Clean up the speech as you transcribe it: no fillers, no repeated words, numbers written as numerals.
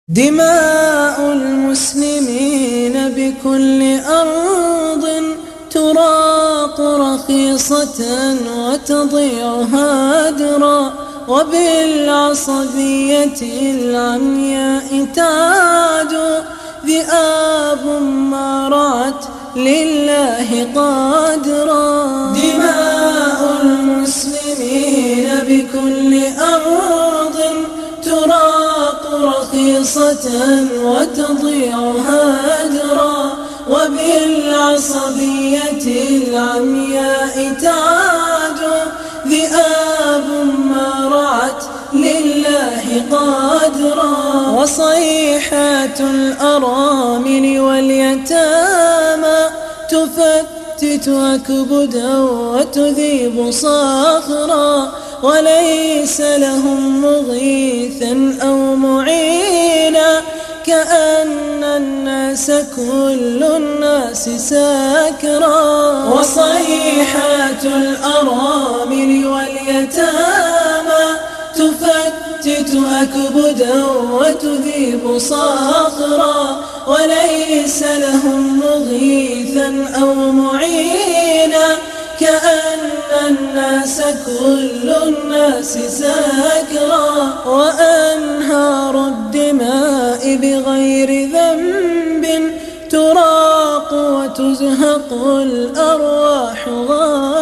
دماء المسلمين بكل أرض تراق رخيصة وتضيع هادرا، وبالعصبية العمياء تعاد ذئاب ما رعت لله قادرا. دماء المسلمين بكل أرض تراق رخيصة وتضيع هادرا، وبالعصبية العمياء تعاد ذئاب ما رعت لله قادرا. وصيحات الأرامل واليتامى تفتت أكبدا وتذيب صخرا، وليس لهم مغيثا أو معينا، كأن الناس كل الناس ساكرا. وصيحات الأرامل واليتامى تفتت أكبدا وتذيب صخرا، وليس لهم مغيثا أو معينا، كأن الناس كل الناس ساكرا. وأنهار الدماء بغير ذنب تراق وتزهق الأرواح غارا.